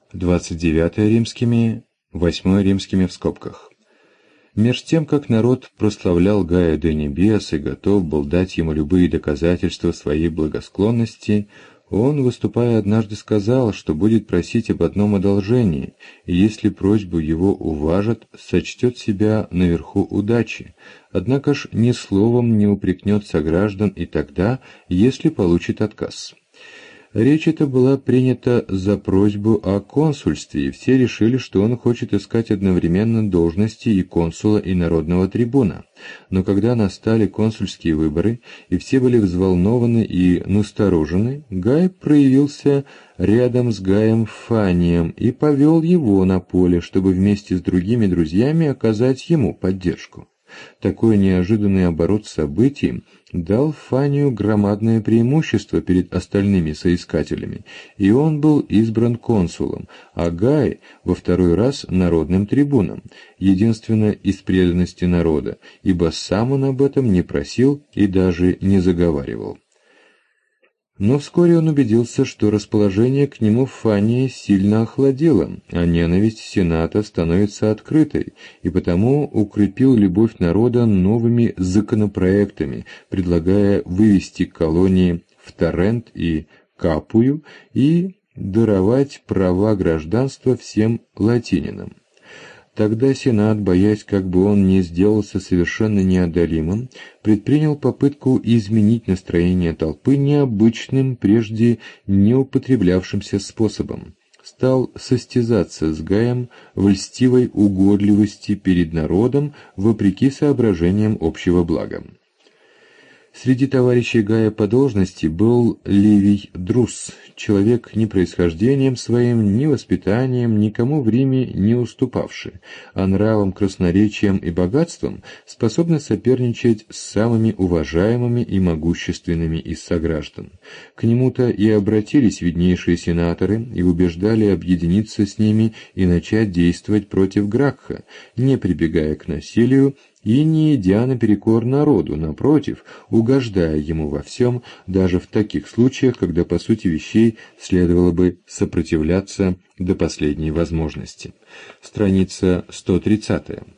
29 римскими, 8 римскими в скобках. Меж тем, как народ прославлял Гая де Небес и готов был дать ему любые доказательства своей благосклонности, он, выступая однажды, сказал, что будет просить об одном одолжении, и если просьбу его уважат, сочтет себя наверху удачи, однако ж ни словом не упрекнет сограждан и тогда, если получит отказ. Речь эта была принята за просьбу о консульстве, и все решили, что он хочет искать одновременно должности и консула, и народного трибуна. Но когда настали консульские выборы, и все были взволнованы и насторожены, Гай проявился рядом с Гаем Фанием и повел его на поле, чтобы вместе с другими друзьями оказать ему поддержку. Такой неожиданный оборот событий дал Фанию громадное преимущество перед остальными соискателями, и он был избран консулом, а Гай во второй раз народным трибуном, единственно из преданности народа, ибо сам он об этом не просил и даже не заговаривал. Но вскоре он убедился, что расположение к нему Фании сильно охладело, а ненависть Сената становится открытой, и потому укрепил любовь народа новыми законопроектами, предлагая вывести колонии в Торрент и Капую и даровать права гражданства всем латининам. Тогда Сенат, боясь, как бы он не сделался совершенно неодолимым, предпринял попытку изменить настроение толпы необычным, прежде не употреблявшимся способом. Стал состязаться с Гаем в льстивой угодливости перед народом, вопреки соображениям общего блага. Среди товарищей Гая по должности был Ливий Друс, человек ни происхождением своим, ни воспитанием, никому в Риме не уступавший, а нравом, красноречием и богатством способный соперничать с самыми уважаемыми и могущественными из сограждан. К нему-то и обратились виднейшие сенаторы и убеждали объединиться с ними и начать действовать против Гракха, не прибегая к насилию, и не идя наперекор народу, напротив, угождая ему во всем, даже в таких случаях, когда по сути вещей следовало бы сопротивляться до последней возможности. Страница 130.